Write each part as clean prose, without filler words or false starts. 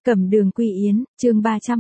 Cẩm Đường Quy Yến, chương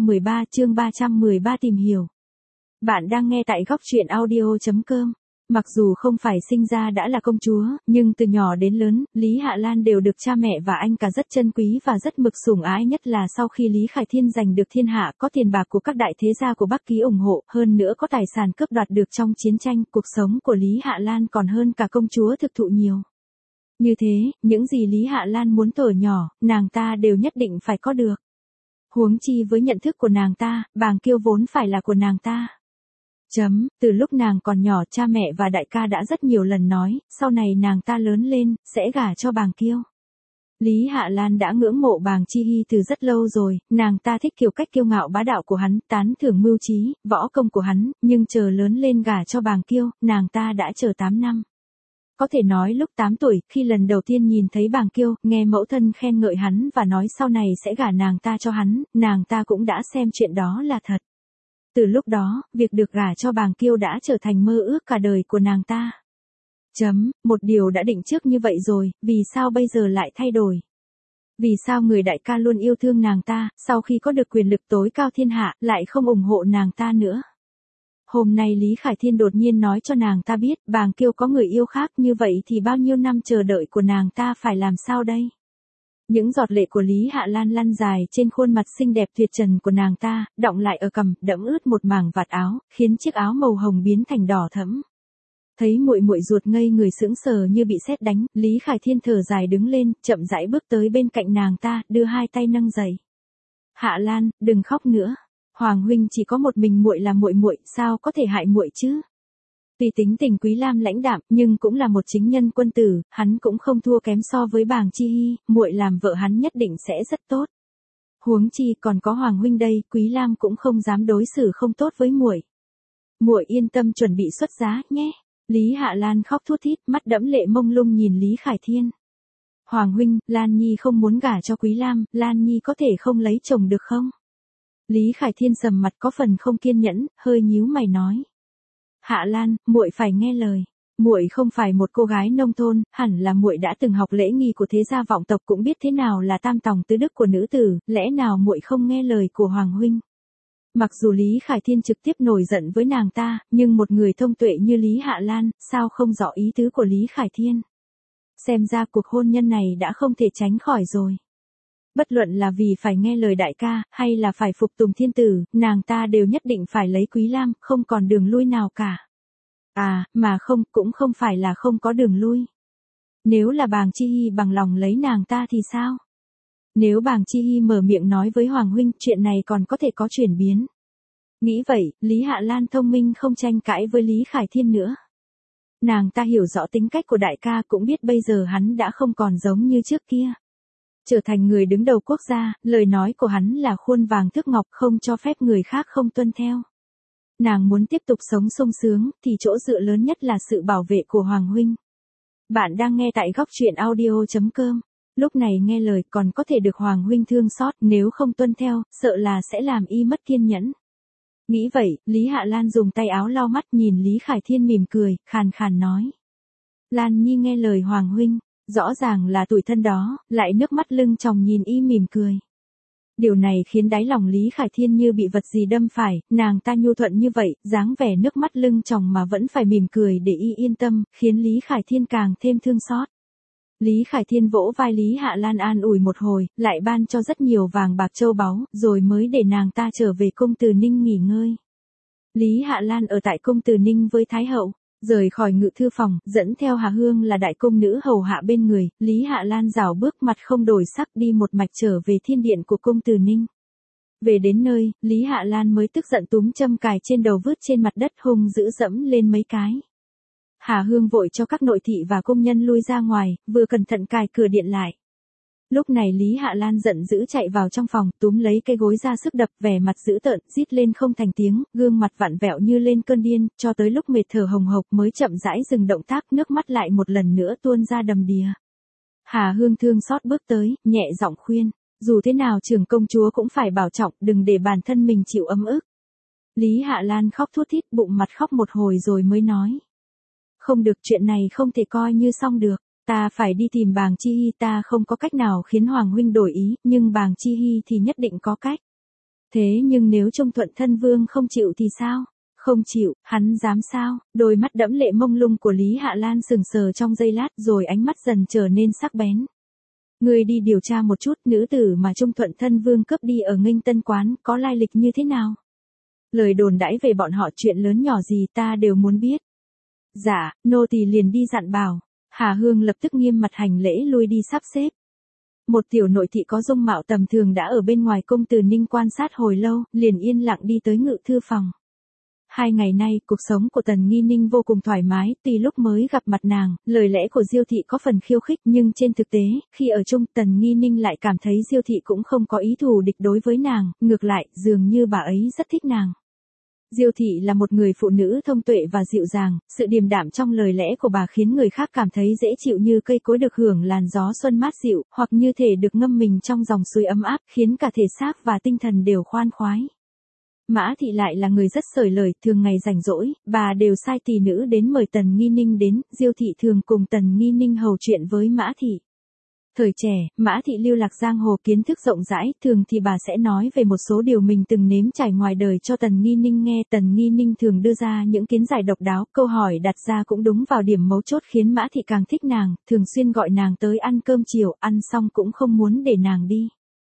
313 tìm hiểu. Bạn đang nghe tại góc truyện audio.com. Mặc dù không phải sinh ra đã là công chúa, nhưng từ nhỏ đến lớn, Lý Hạ Lan đều được cha mẹ và anh cả rất trân quý và rất mực sủng ái, nhất là sau khi Lý Khải Thiên giành được thiên hạ, có tiền bạc của các đại thế gia của Bắc Ký ủng hộ, hơn nữa có tài sản cướp đoạt được trong chiến tranh, cuộc sống của Lý Hạ Lan còn hơn cả công chúa thực thụ nhiều. Như thế, những gì Lý Hạ Lan muốn thuở nhỏ, nàng ta đều nhất định phải có được. Huống chi với nhận thức của nàng ta, Bàng Kiêu vốn phải là của nàng ta. Từ lúc nàng còn nhỏ, cha mẹ và đại ca đã rất nhiều lần nói, sau này nàng ta lớn lên, sẽ gả cho Bàng Kiêu. Lý Hạ Lan đã ngưỡng mộ Bàng Chi Hy từ rất lâu rồi, nàng ta thích kiểu cách kiêu ngạo bá đạo của hắn, tán thưởng mưu trí, võ công của hắn, nhưng chờ lớn lên gả cho Bàng Kiêu, nàng ta đã chờ 8 năm. Có thể nói lúc 8 tuổi, khi lần đầu tiên nhìn thấy Bàng Kiêu, nghe mẫu thân khen ngợi hắn và nói sau này sẽ gả nàng ta cho hắn, nàng ta cũng đã xem chuyện đó là thật. Từ lúc đó, việc được gả cho Bàng Kiêu đã trở thành mơ ước cả đời của nàng ta. Một điều đã định trước như vậy rồi, vì sao bây giờ lại thay đổi? Vì sao người đại ca luôn yêu thương nàng ta, sau khi có được quyền lực tối cao thiên hạ, lại không ủng hộ nàng ta nữa? Hôm nay Lý Khải Thiên đột nhiên nói cho nàng ta biết, Bàng Kiêu có người yêu khác, như vậy thì bao nhiêu năm chờ đợi của nàng ta phải làm sao đây? Những giọt lệ của Lý Hạ Lan lăn dài trên khuôn mặt xinh đẹp tuyệt trần của nàng ta, đọng lại ở cằm, đẫm ướt một mảng vạt áo, khiến chiếc áo màu hồng biến thành đỏ thẫm. Thấy muội muội ruột ngây người sững sờ như bị sét đánh, Lý Khải Thiên thở dài đứng lên, chậm rãi bước tới bên cạnh nàng ta, đưa hai tay nâng dậy. Hạ Lan, đừng khóc nữa. Hoàng huynh chỉ có một mình muội là muội, sao có thể hại muội chứ? Tuy tính tình Quý Lam lãnh đạm, nhưng cũng là một chính nhân quân tử, hắn cũng không thua kém so với Bàng Chi Hy, muội làm vợ hắn nhất định sẽ rất tốt. Huống chi còn có Hoàng huynh đây, Quý Lam cũng không dám đối xử không tốt với muội. Muội yên tâm chuẩn bị xuất giá nhé. Lý Hạ Lan khóc thút thít, mắt đẫm lệ mông lung nhìn Lý Khải Thiên. Hoàng huynh, Lan Nhi không muốn gả cho Quý Lam, Lan Nhi có thể không lấy chồng được không? Lý Khải Thiên sầm mặt có phần không kiên nhẫn, hơi nhíu mày nói. Hạ Lan, muội phải nghe lời. Muội không phải một cô gái nông thôn, hẳn là muội đã từng học lễ nghi của thế gia vọng tộc, cũng biết thế nào là tam tòng tứ đức của nữ tử, lẽ nào muội không nghe lời của Hoàng huynh? Mặc dù Lý Khải Thiên trực tiếp nổi giận với nàng ta, nhưng một người thông tuệ như Lý Hạ Lan, sao không rõ ý tứ của Lý Khải Thiên? Xem ra cuộc hôn nhân này đã không thể tránh khỏi rồi. Bất luận là vì phải nghe lời đại ca, hay là phải phục tùng thiên tử, nàng ta đều nhất định phải lấy Quý Lam, không còn đường lui nào cả. Mà không, cũng không phải là không có đường lui. Nếu là Bàng Chi Hy bằng lòng lấy nàng ta thì sao? Nếu Bàng Chi Hy mở miệng nói với Hoàng huynh, chuyện này còn có thể có chuyển biến. Nghĩ vậy, Lý Hạ Lan thông minh không tranh cãi với Lý Khải Thiên nữa. Nàng ta hiểu rõ tính cách của đại ca, cũng biết bây giờ hắn đã không còn giống như trước kia. Trở thành người đứng đầu quốc gia, lời nói của hắn là khuôn vàng thước ngọc, không cho phép người khác không tuân theo. Nàng muốn tiếp tục sống sung sướng, thì chỗ dựa lớn nhất là sự bảo vệ của Hoàng huynh. Bạn đang nghe tại góc truyện audio.com. Lúc này nghe lời còn có thể được Hoàng huynh thương xót, nếu không tuân theo, sợ là sẽ làm y mất kiên nhẫn. Nghĩ vậy, Lý Hạ Lan dùng tay áo lau mắt, nhìn Lý Khải Thiên mỉm cười, khàn khàn nói. Lan Nhi nghe lời Hoàng huynh. Rõ ràng là tủi thân đó, lại nước mắt lưng tròng nhìn y mỉm cười. Điều này khiến đáy lòng Lý Khải Thiên như bị vật gì đâm phải, nàng ta nhu thuận như vậy, dáng vẻ nước mắt lưng tròng mà vẫn phải mỉm cười để y yên tâm, khiến Lý Khải Thiên càng thêm thương xót. Lý Khải Thiên vỗ vai Lý Hạ Lan an ủi một hồi, lại ban cho rất nhiều vàng bạc châu báu, rồi mới để nàng ta trở về cung Từ Ninh nghỉ ngơi. Lý Hạ Lan ở tại cung Từ Ninh với Thái hậu. Rời khỏi ngự thư phòng, dẫn theo Hà Hương là đại cung nữ hầu hạ bên người, Lý Hạ Lan rảo bước mặt không đổi sắc đi một mạch trở về thiên điện của cung Từ Ninh. Về đến nơi, Lý Hạ Lan mới tức giận túm châm cài trên đầu vứt trên mặt đất, hung dữ dẫm lên mấy cái. Hà Hương vội cho các nội thị và công nhân lui ra ngoài, vừa cẩn thận cài cửa điện lại. Lúc này Lý Hạ Lan giận dữ chạy vào trong phòng, túm lấy cây gối ra sức đập, vẻ mặt dữ tợn, rít lên không thành tiếng, gương mặt vặn vẹo như lên cơn điên, cho tới lúc mệt thở hồng hộc mới chậm rãi dừng động tác, nước mắt lại một lần nữa tuôn ra đầm đìa. Hà Hương thương xót bước tới, nhẹ giọng khuyên, dù thế nào trưởng công chúa cũng phải bảo trọng, đừng để bản thân mình chịu ấm ức. Lý Hạ Lan khóc thút thít, bụng mặt khóc một hồi rồi mới nói. Không được, chuyện này không thể coi như xong được. Ta phải đi tìm Bàng Chi Hy, ta không có cách nào khiến Hoàng huynh đổi ý, nhưng Bàng Chi Hy thì nhất định có cách. Thế nhưng nếu Trung Thuận Thân Vương không chịu thì sao? Không chịu, hắn dám sao? Đôi mắt đẫm lệ mông lung của Lý Hạ Lan sừng sờ trong giây lát rồi ánh mắt dần trở nên sắc bén. Ngươi đi điều tra một chút, nữ tử mà Trung Thuận Thân Vương cướp đi ở Nghênh Tân Quán có lai lịch như thế nào? Lời đồn đãi về bọn họ chuyện lớn nhỏ gì ta đều muốn biết. Dạ, nô tỳ liền đi dặn bảo. Hà Hương lập tức nghiêm mặt hành lễ lui đi sắp xếp. Một tiểu nội thị có dung mạo tầm thường đã ở bên ngoài cung Từ Ninh quan sát hồi lâu, liền yên lặng đi tới ngự thư phòng. 2 ngày nay, cuộc sống của Tần Nghi Ninh vô cùng thoải mái, tuy lúc mới gặp mặt nàng, lời lẽ của Diêu thị có phần khiêu khích nhưng trên thực tế, khi ở chung Tần Nghi Ninh lại cảm thấy Diêu thị cũng không có ý thù địch đối với nàng, ngược lại, dường như bà ấy rất thích nàng. Diêu thị là một người phụ nữ thông tuệ và dịu dàng, sự điềm đạm trong lời lẽ của bà khiến người khác cảm thấy dễ chịu như cây cối được hưởng làn gió xuân mát dịu, hoặc như thể được ngâm mình trong dòng suối ấm áp, khiến cả thể xác và tinh thần đều khoan khoái. Mã thị lại là người rất xởi lời, thường ngày rảnh rỗi, bà đều sai tỳ nữ đến mời Tần Nghi Ninh đến, Diêu thị thường cùng Tần Nghi Ninh hầu chuyện với Mã thị. Thời trẻ, Mã thị lưu lạc giang hồ kiến thức rộng rãi, thường thì bà sẽ nói về một số điều mình từng nếm trải ngoài đời cho Tần Nghi Ninh nghe. Tần Nghi Ninh thường đưa ra những kiến giải độc đáo, câu hỏi đặt ra cũng đúng vào điểm mấu chốt khiến Mã thị càng thích nàng, thường xuyên gọi nàng tới ăn cơm chiều, ăn xong cũng không muốn để nàng đi.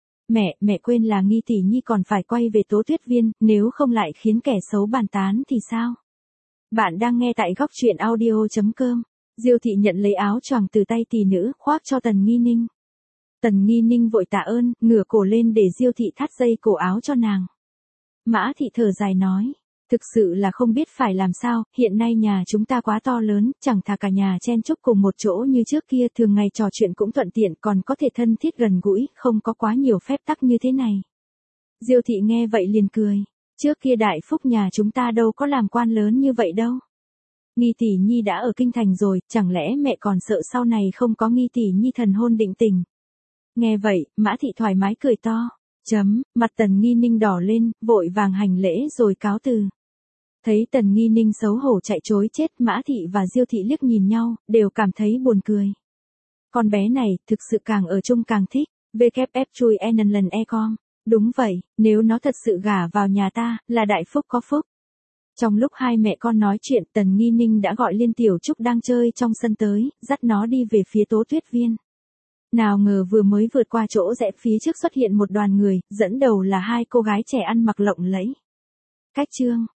Mẹ quên là Nghi tỷ nhi còn phải quay về Tố Tuyết Viên, nếu không lại khiến kẻ xấu bàn tán thì sao? Bạn đang nghe tại góc truyện audio.com. Diêu thị nhận lấy áo choàng từ tay tỷ nữ, khoác cho Tần Nghi Ninh. Tần Nghi Ninh vội tạ ơn, ngửa cổ lên để Diêu thị thắt dây cổ áo cho nàng. Mã thị thở dài nói, thực sự là không biết phải làm sao, hiện nay nhà chúng ta quá to lớn, chẳng thà cả nhà chen chúc cùng một chỗ như trước kia, thường ngày trò chuyện cũng thuận tiện, còn có thể thân thiết gần gũi, không có quá nhiều phép tắc như thế này. Diêu thị nghe vậy liền cười, trước kia đại phúc nhà chúng ta đâu có làm quan lớn như vậy đâu. Nghi tỷ nhi đã ở kinh thành rồi, chẳng lẽ mẹ còn sợ sau này không có Nghi tỷ nhi thần hôn định tình. Nghe vậy, Mã thị thoải mái cười to. Mặt Tần Nghi Ninh đỏ lên, vội vàng hành lễ rồi cáo từ. Thấy Tần Nghi Ninh xấu hổ chạy trối chết, Mã thị và Diêu thị liếc nhìn nhau, đều cảm thấy buồn cười. Con bé này, thực sự càng ở chung càng thích. WF chui com. Đúng vậy, nếu nó thật sự gả vào nhà ta, là đại phúc có phúc. Trong lúc hai mẹ con nói chuyện, Tần Nghi Ninh đã gọi Liên Tiểu Trúc đang chơi trong sân tới, dắt nó đi về phía Tố Tuyết Viên. Nào ngờ vừa mới vượt qua chỗ rẽ phía trước xuất hiện một đoàn người, dẫn đầu là 2 cô gái trẻ ăn mặc lộng lẫy. Cách chương